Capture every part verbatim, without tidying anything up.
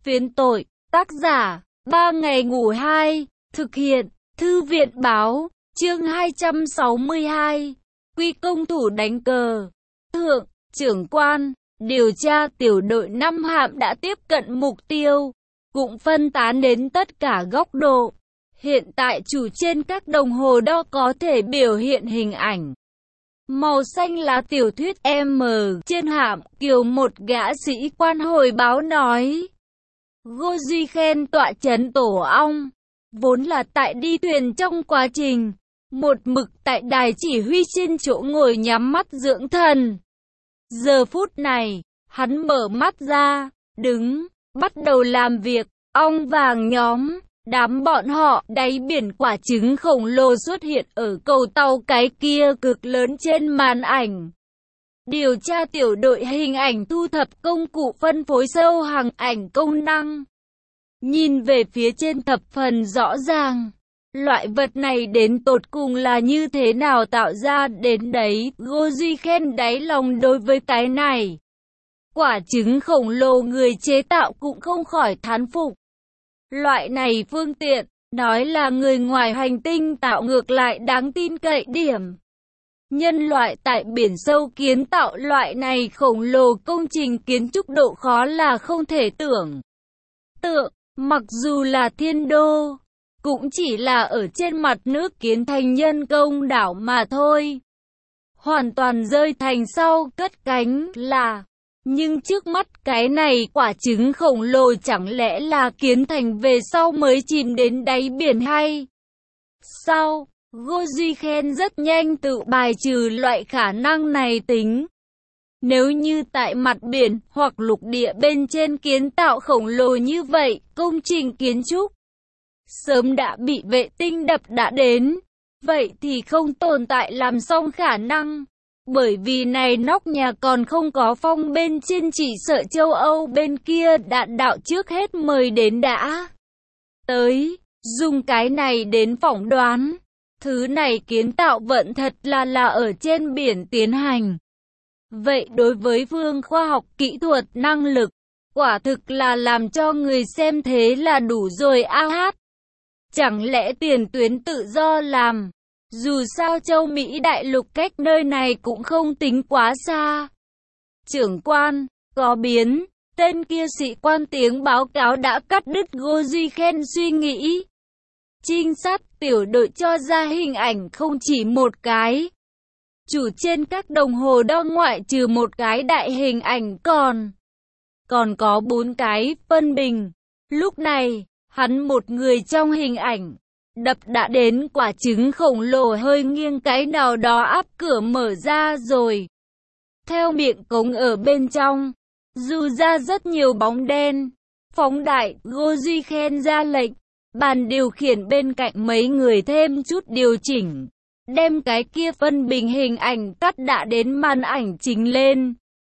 Phiến tội, tác giả, ba ngày ngủ hai, thực hiện, thư viện báo, chương hai trăm sáu mươi hai, quy công thủ đánh cờ. Thượng, trưởng quan, điều tra tiểu đội năm hạm đã tiếp cận mục tiêu, cũng phân tán đến tất cả góc độ. Hiện tại chủ trên các đồng hồ đo có thể biểu hiện hình ảnh màu xanh là tiểu thuyết M trên hạm kiều. Một gã sĩ quan hồi báo nói. Ngô Duy Khen tọa trấn tổ ong, vốn là tại đi thuyền trong quá trình, một mực tại đài chỉ huy trên chỗ ngồi nhắm mắt dưỡng thần. Giờ phút này, hắn mở mắt ra, đứng, bắt đầu làm việc. Ong vàng nhóm, đám bọn họ, đáy biển quả trứng khổng lồ xuất hiện ở cầu tàu cái kia cực lớn trên màn ảnh. Điều tra tiểu đội hình ảnh thu thập công cụ phân phối sâu hàng ảnh công năng. Nhìn về phía trên thập phần rõ ràng. Loại vật này đến tột cùng là như thế nào tạo ra đến đấy. Ngô Duy Khen đáy lòng đối với cái này. Quả trứng khổng lồ người chế tạo cũng không khỏi thán phục. Loại này phương tiện, nói là người ngoài hành tinh tạo ngược lại đáng tin cậy điểm. Nhân loại tại biển sâu kiến tạo loại này khổng lồ công trình kiến trúc độ khó là không thể tưởng tượng, mặc dù là thiên đô, cũng chỉ là ở trên mặt nước kiến thành nhân công đảo mà thôi. Hoàn toàn rơi thành sau cất cánh là, nhưng trước mắt cái này quả trứng khổng lồ chẳng lẽ là kiến thành về sau mới chìm đến đáy biển hay sao? Ngô Duy Khen rất nhanh tự bài trừ loại khả năng này tính. Nếu như tại mặt biển hoặc lục địa bên trên kiến tạo khổng lồ như vậy, công trình kiến trúc sớm đã bị vệ tinh đập đã đến, vậy thì không tồn tại làm xong khả năng. Bởi vì này nóc nhà còn không có phong bên trên, chỉ sợ châu Âu bên kia đạn đạo trước hết mời đến đã tới, dùng cái này đến phỏng đoán. Thứ này kiến tạo vận thật là là ở trên biển tiến hành. Vậy đối với phương khoa học kỹ thuật năng lực, quả thực là làm cho người xem thế là đủ rồi a hát. Chẳng lẽ tiền tuyến tự do làm? Dù sao châu Mỹ đại lục cách nơi này cũng không tính quá xa. Trưởng quan, có biến, tên kia sĩ quan tiếng báo cáo đã cắt đứt Ngô Duy Khen suy nghĩ. Trinh sát tiểu đội cho ra hình ảnh không chỉ một cái. Chủ trên các đồng hồ đo ngoại trừ một cái đại hình ảnh còn. Còn có bốn cái phân bình. Lúc này, hắn một người trong hình ảnh. Đập đã đến quả trứng khổng lồ hơi nghiêng cái nào đó áp cửa mở ra rồi. Theo miệng cống ở bên trong, dù ra rất nhiều bóng đen. Phóng đại, Ngô Duy Khen ra lệnh. Bàn điều khiển bên cạnh mấy người thêm chút điều chỉnh. Đem cái kia phân bình hình ảnh cắt đã đến màn ảnh chính lên.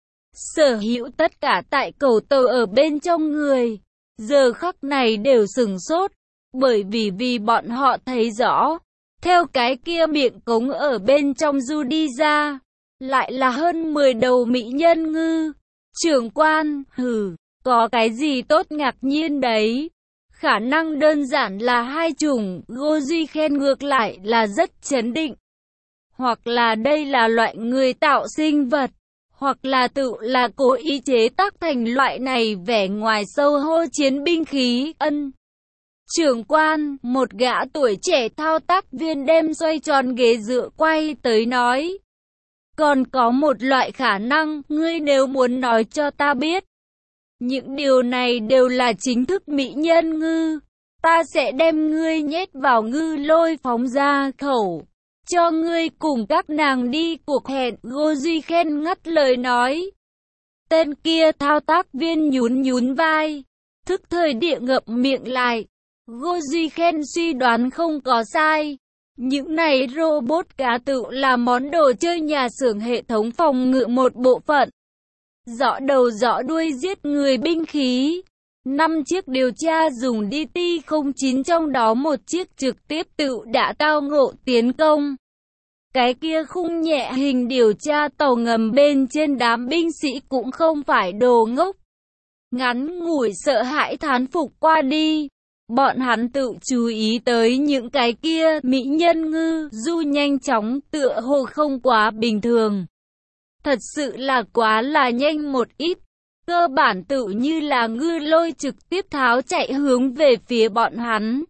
Sở hữu tất cả tại cầu tàu ở bên trong người. Giờ khắc này đều sửng sốt. Bởi vì vì bọn họ thấy rõ. Theo cái kia miệng cống ở bên trong du đi ra. Lại là hơn mười đầu mỹ nhân ngư. Trưởng quan, hừ, có cái gì tốt ngạc nhiên đấy. Khả năng đơn giản là hai chủng. Ngô Duy Khen ngược lại là rất chấn định. Hoặc là đây là loại người tạo sinh vật, hoặc là tự là cố ý chế tác thành loại này vẻ ngoài sâu hô chiến binh khí. Ân. Trưởng quan, một gã tuổi trẻ thao tác viên đem xoay tròn ghế dựa quay tới nói. Còn có một loại khả năng, ngươi nếu muốn nói cho ta biết. Những điều này đều là chính thức mỹ nhân ngư. Ta sẽ đem ngươi nhét vào ngư lôi phóng ra khẩu. Cho ngươi cùng các nàng đi cuộc hẹn. Ngô Duy Khen ngắt lời nói. Tên kia thao tác viên nhún nhún vai. Thức thời địa ngậm miệng lại. Ngô Duy Khen suy đoán không có sai. Những này robot cá tự là món đồ chơi nhà xưởng hệ thống phòng ngự một bộ phận. Rõ đầu rõ đuôi giết người binh khí. Năm chiếc điều tra dùng D T không chín trong đó một chiếc trực tiếp tự đã tao ngộ tiến công. Cái kia khung nhẹ hình điều tra tàu ngầm bên trên đám binh sĩ cũng không phải đồ ngốc. Ngắn ngủi sợ hãi thán phục qua đi. Bọn hắn tự chú ý tới những cái kia mỹ nhân ngư du nhanh chóng tựa hồ không quá bình thường. Thật sự là quá là nhanh một ít. Cơ bản tự như là ngư lôi trực tiếp tháo chạy hướng về phía bọn hắn.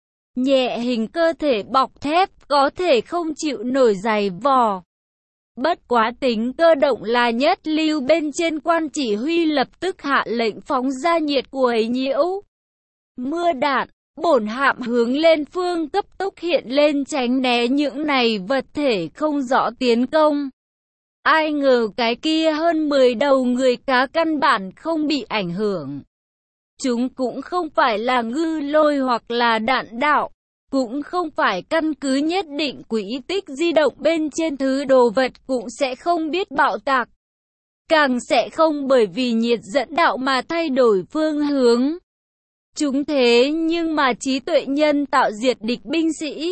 Nhẹ hình cơ thể bọc thép có thể không chịu nổi giày vò. Bất quá tính cơ động là nhất lưu bên trên, quan chỉ huy lập tức hạ lệnh phóng ra nhiệt quấy nhiễu. Mưa đạn, bổn hạm hướng lên phương cấp tốc hiện lên tránh né những này vật thể không rõ tiến công. Ai ngờ cái kia hơn mười đầu người cá căn bản không bị ảnh hưởng. Chúng cũng không phải là ngư lôi hoặc là đạn đạo, cũng không phải căn cứ nhất định quỹ tích di động bên trên thứ đồ vật cũng sẽ không biết bạo tạc. Càng sẽ không bởi vì nhiệt dẫn đạo mà thay đổi phương hướng. Chúng thế nhưng mà trí tuệ nhân tạo diệt địch binh sĩ.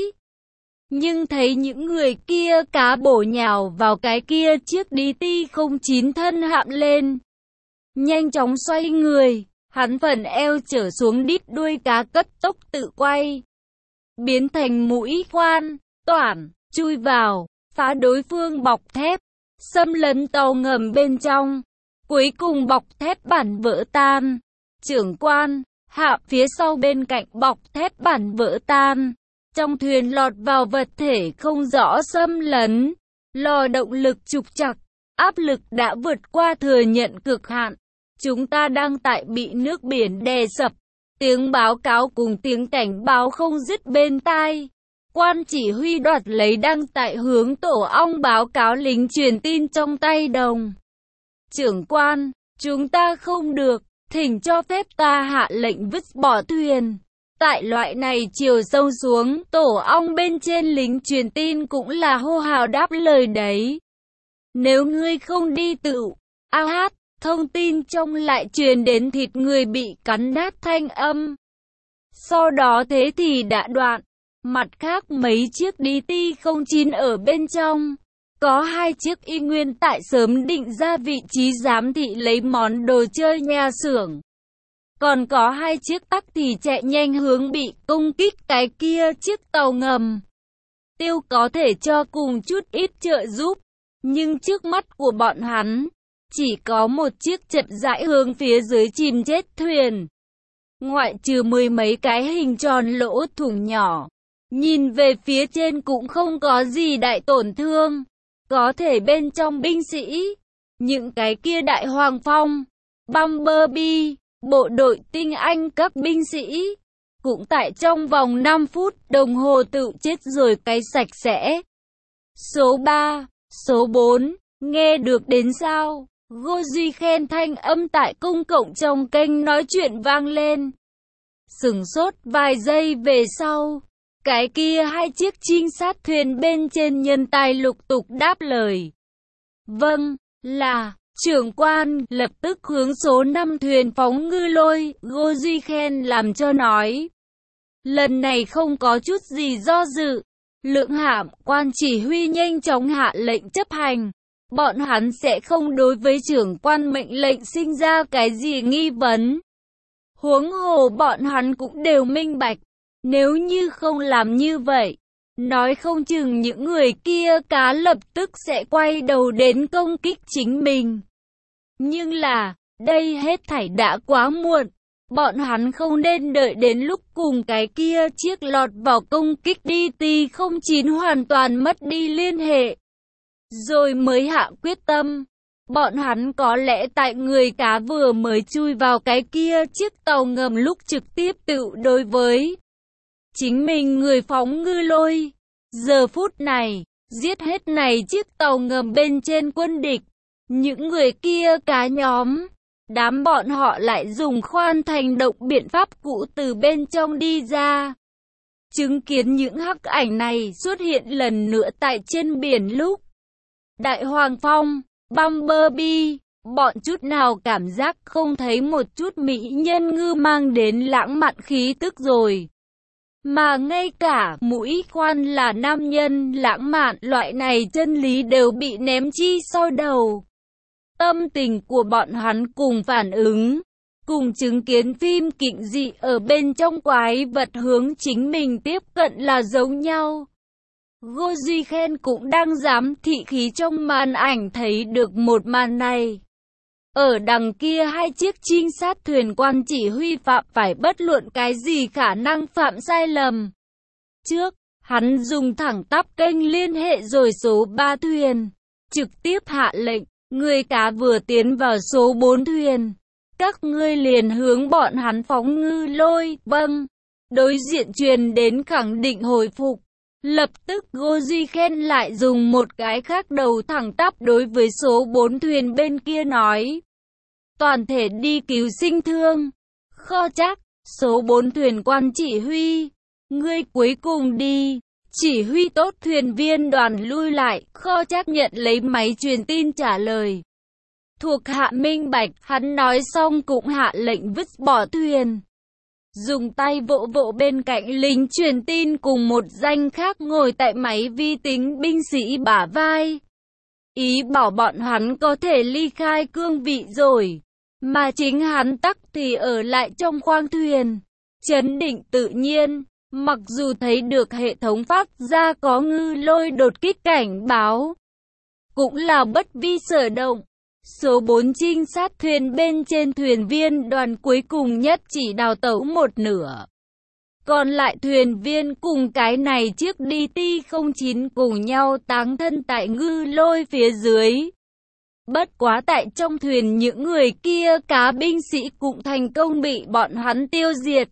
Nhưng thấy những người kia cá bổ nhào vào cái kia chiếc đê tê không chín thân hạm lên. Nhanh chóng xoay người, hắn phần eo trở xuống đít đuôi cá cấp tốc tự quay. Biến thành mũi khoan, toản, chui vào, phá đối phương bọc thép, xâm lấn tàu ngầm bên trong. Cuối cùng bọc thép bản vỡ tan. Trưởng quan, hạm phía sau bên cạnh bọc thép bản vỡ tan. Trong thuyền lọt vào vật thể không rõ xâm lấn. Lò động lực trục trặc, áp lực đã vượt qua thừa nhận cực hạn. Chúng ta đang tại bị nước biển đè sập. Tiếng báo cáo cùng tiếng cảnh báo không dứt bên tai. Quan chỉ huy đoạt lấy đang tại hướng tổ ong báo cáo lính truyền tin trong tay đồng. Trưởng quan, chúng ta không được, thỉnh cho phép ta hạ lệnh vứt bỏ thuyền. Tại loại này chiều sâu xuống, tổ ong bên trên lính truyền tin cũng là hô hào đáp lời đấy. Nếu ngươi không đi tự, a hát. Thông tin trong lại truyền đến thịt người bị cắn nát thanh âm. Sau đó thế thì đã đoạn. Mặt khác mấy chiếc đê tê không chín ở bên trong. Có hai chiếc y nguyên tại sớm định ra vị trí giám thị lấy món đồ chơi nhà xưởng. Còn có hai chiếc tắc thì chạy nhanh hướng bị công kích cái kia chiếc tàu ngầm. Tiêu có thể cho cùng chút ít trợ giúp. Nhưng trước mắt của bọn hắn chỉ có một chiếc chậm rãi hướng phía dưới chìm chết thuyền. Ngoại trừ mười mấy cái hình tròn lỗ thủng nhỏ. Nhìn về phía trên cũng không có gì đại tổn thương. Có thể bên trong binh sĩ. Những cái kia đại hoàng phong, Bumblebee, bộ đội tinh anh các binh sĩ. Cũng tại trong vòng năm phút đồng hồ tự chết rồi cái sạch sẽ. Số ba, số bốn, nghe được đến sao? Ngô Duy khen thanh âm tại công cộng trong kênh nói chuyện vang lên. Sửng sốt vài giây về sau, cái kia hai chiếc trinh sát thuyền bên trên nhân tài lục tục đáp lời. Vâng, là, trưởng quan, lập tức hướng số năm thuyền phóng ngư lôi, Ngô Duy khen làm cho nói. Lần này không có chút gì do dự, lượng hạm, quan chỉ huy nhanh chóng hạ lệnh chấp hành. Bọn hắn sẽ không đối với trưởng quan mệnh lệnh sinh ra cái gì nghi vấn. Huống hồ bọn hắn cũng đều minh bạch. Nếu như không làm như vậy, nói không chừng những người kia cá lập tức sẽ quay đầu đến công kích chính mình. Nhưng là, đây hết thảy đã quá muộn. Bọn hắn không nên đợi đến lúc cùng cái kia chiếc lọt vào công kích đê tê không chín hoàn toàn mất đi liên hệ. Rồi mới hạ quyết tâm. Bọn hắn có lẽ tại người cá vừa mới chui vào cái kia chiếc tàu ngầm lúc trực tiếp tự đối với chính mình người phóng ngư lôi. Giờ phút này, giết hết này chiếc tàu ngầm bên trên quân địch. Những người kia cá nhóm, đám bọn họ lại dùng khoan thành động biện pháp cũ từ bên trong đi ra. Chứng kiến những hắc ảnh này xuất hiện lần nữa tại trên biển lúc Đại Hoàng Phong, Bumblebee, bọn chút nào cảm giác không thấy một chút mỹ nhân ngư mang đến lãng mạn khí tức rồi. Mà ngay cả mũi khoan là nam nhân lãng mạn loại này chân lý đều bị ném chi sau đầu. Tâm tình của bọn hắn cùng phản ứng cùng chứng kiến phim kinh dị ở bên trong quái vật hướng chính mình tiếp cận là giống nhau. Ngô Duy Khen cũng đang giám thị khí trong màn ảnh thấy được một màn này. Ở đằng kia hai chiếc trinh sát thuyền quan chỉ huy phạm phải bất luận cái gì khả năng phạm sai lầm. Trước, hắn dùng thẳng tắp kênh liên hệ rồi số ba thuyền, trực tiếp hạ lệnh, người cá vừa tiến vào số bốn thuyền. Các ngươi liền hướng bọn hắn phóng ngư lôi, vâng. Đối diện truyền đến khẳng định hồi phục. Lập tức Ngô Duy Khen lại dùng một cái khác đầu thẳng tắp đối với số bốn thuyền bên kia nói. Toàn thể đi cứu sinh thương. Kho chắc, số bốn thuyền quan chỉ huy. Ngươi cuối cùng đi. Chỉ huy tốt thuyền viên đoàn lui lại. Kho chắc nhận lấy máy truyền tin trả lời. Thuộc hạ minh bạch, hắn nói xong cũng hạ lệnh vứt bỏ thuyền. Dùng tay vỗ vỗ bên cạnh lính truyền tin cùng một danh khác ngồi tại máy vi tính binh sĩ bả vai. Ý bảo bọn hắn có thể ly khai cương vị rồi, mà chính hắn tắc thì ở lại trong khoang thuyền. Chấn định tự nhiên, mặc dù thấy được hệ thống phát ra có ngư lôi đột kích cảnh báo, cũng là bất vi sở động. Số bốn trinh sát thuyền bên trên thuyền viên đoàn cuối cùng nhất chỉ đào tẩu một nửa. Còn lại thuyền viên cùng cái này chiếc đê tê không chín cùng nhau táng thân tại ngư lôi phía dưới. Bất quá tại trong thuyền những người kia cá binh sĩ cũng thành công bị bọn hắn tiêu diệt.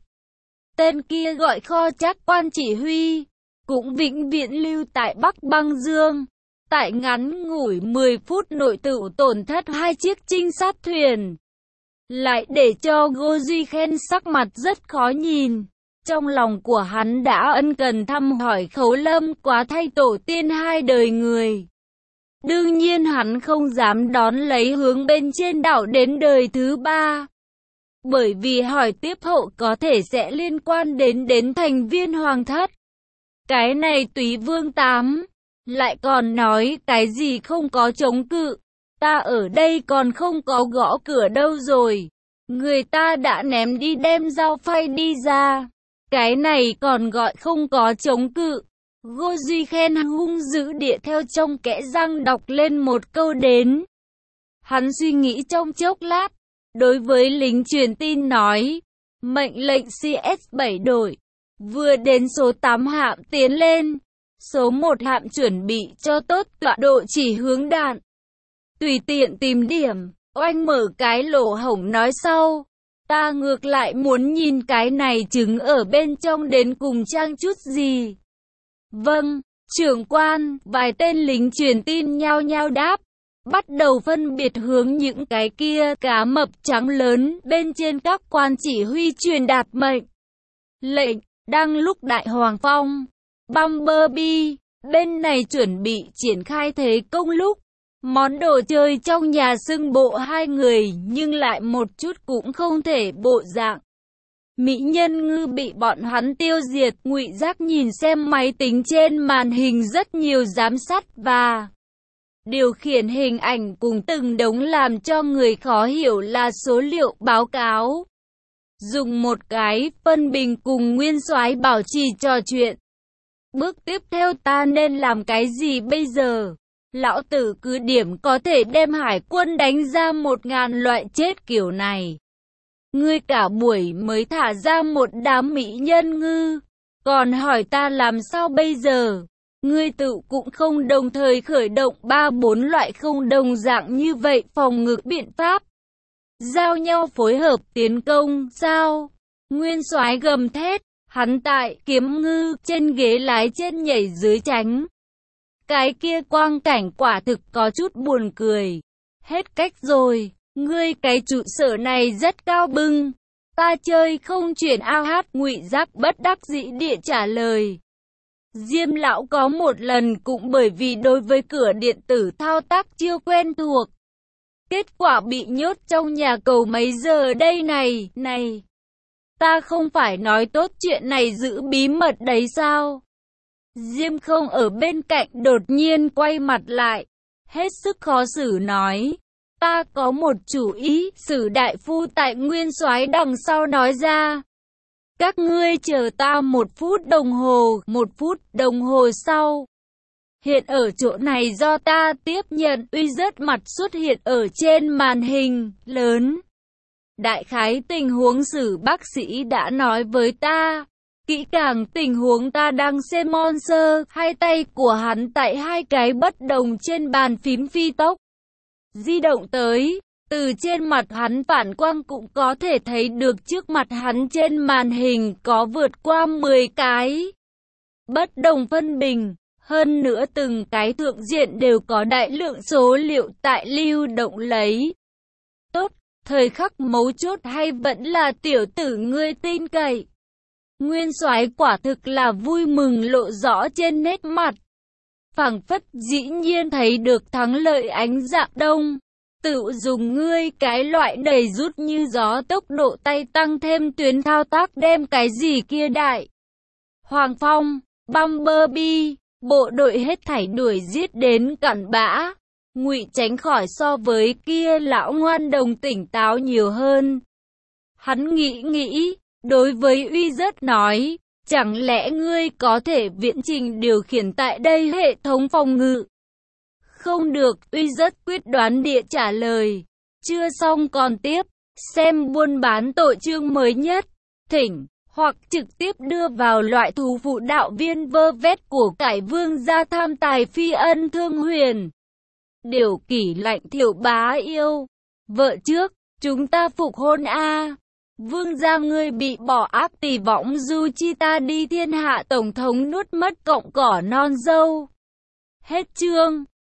Tên kia gọi Kho chắc quan chỉ huy, cũng vĩnh viễn lưu tại Bắc Băng Dương. Tại ngắn ngủi mười phút nội tự tổn thất hai chiếc trinh sát thuyền, lại để cho Ngô Duy Khen sắc mặt rất khó nhìn. Trong lòng của hắn đã ân cần thăm hỏi Khấu Lâm quá thay tổ tiên hai đời người. Đương nhiên hắn không dám đón lấy hướng bên trên đảo đến đời thứ ba. Bởi vì hỏi tiếp hậu có thể sẽ liên quan đến đến thành viên hoàng thất. Cái này Túy Vương Tám lại còn nói cái gì không có chống cự. Ta ở đây còn không có gõ cửa đâu rồi. Người ta đã ném đi đem dao phay đi ra. Cái này còn gọi không có chống cự. Ngô Duy Khen hung dữ địa theo trong kẽ răng đọc lên một câu đến. Hắn suy nghĩ trong chốc lát, đối với lính truyền tin nói, mệnh lệnh xê ét bảy đổi, vừa đến số tám hạm tiến lên, số một hạm chuẩn bị cho tốt tọa độ chỉ hướng đạn. Tùy tiện tìm điểm, oanh mở cái lỗ hổng nói sau. Ta ngược lại muốn nhìn cái này trứng ở bên trong đến cùng trang chút gì. Vâng, trưởng quan, vài tên lính truyền tin nhao nhao đáp. Bắt đầu phân biệt hướng những cái kia cá mập trắng lớn bên trên các quan chỉ huy truyền đạt mệnh lệnh. Đang lúc Đại Hoàng Phong, Bumblebee, bên này chuẩn bị triển khai thế công lúc món đồ chơi trong nhà xưng bộ hai người nhưng lại một chút cũng không thể bộ dạng. Mỹ nhân ngư bị bọn hắn tiêu diệt. Ngụy Giác nhìn xem máy tính trên màn hình rất nhiều giám sát và điều khiển hình ảnh cùng từng đống làm cho người khó hiểu là số liệu báo cáo. Dùng một cái phân bình cùng Nguyên Soái bảo trì trò chuyện. Bước tiếp theo ta nên làm cái gì bây giờ? Lão tử cứ điểm có thể đem hải quân đánh ra một ngàn loại chết kiểu này. Ngươi cả buổi mới thả ra một đám mỹ nhân ngư, còn hỏi ta làm sao bây giờ? Ngươi tự cũng không đồng thời khởi động ba bốn loại không đồng dạng như vậy phòng ngự biện pháp. Giao nhau phối hợp tiến công, sao? Nguyên Soái gầm thét, hắn tại kiếm ngư trên ghế lái trên nhảy dưới tránh. Cái kia quang cảnh quả thực có chút buồn cười. Hết cách rồi, ngươi cái trụ sở này rất cao bưng. Ta chơi không chuyển ao hát. Ngụy Giác bất đắc dĩ địa trả lời. Diêm lão có một lần cũng bởi vì đối với cửa điện tử thao tác chưa quen thuộc. Kết quả bị nhốt trong nhà cầu mấy giờ đây này, này. Ta không phải nói tốt chuyện này giữ bí mật đấy sao? Diêm không ở bên cạnh đột nhiên quay mặt lại, hết sức khó xử nói. ta có một chủ ý, Sử đại phu tại Nguyên Soái đằng sau nói ra. Các ngươi chờ ta một phút đồng hồ, một phút đồng hồ sau. Hiện ở chỗ này do ta tiếp nhận, uy rất mặt xuất hiện ở trên màn hình lớn. Đại khái tình huống Sử bác sĩ đã nói với ta. Kỹ càng tình huống ta đang xem monster, hai tay của hắn tại hai cái bất đồng trên bàn phím phi tốc. Di động tới, từ trên mặt hắn phản quang cũng có thể thấy được trước mặt hắn trên màn hình có vượt qua mười cái. Bất đồng phân bình, hơn nữa từng cái thượng diện đều có đại lượng số liệu tại lưu động lấy. Tốt, thời khắc mấu chốt hay vẫn là tiểu tử ngươi tin cậy. Nguyên Soái quả thực là vui mừng lộ rõ trên nét mặt. Phảng phất dĩ nhiên thấy được thắng lợi ánh dạng đông. Tự dùng ngươi cái loại đầy rút như gió tốc độ tay tăng thêm tuyến thao tác đem cái gì kia đại. Hoàng Phong, Bumblebee, bộ đội hết thảy đuổi giết đến cặn bã. Ngụy tránh khỏi so với kia lão ngoan đồng tỉnh táo nhiều hơn. Hắn nghĩ nghĩ. Đối với Uy Rất nói, chẳng lẽ ngươi có thể viễn trình điều khiển tại đây hệ thống phòng ngự? Không được, Uy Rất quyết đoán địa trả lời. Chưa xong còn tiếp, xem buôn bán tội chương mới nhất, thỉnh, hoặc trực tiếp đưa vào loại thú phụ đạo viên vơ vét của cải vương gia tham tài phi ân thương huyền. Điều kỷ lạnh thiểu bá yêu, vợ trước, chúng ta phục hôn a. Vương gia ngươi bị bỏ ác tỷ võng du chi ta đi thiên hạ tổng thống nuốt mất cọng cỏ non dâu. Hết chương.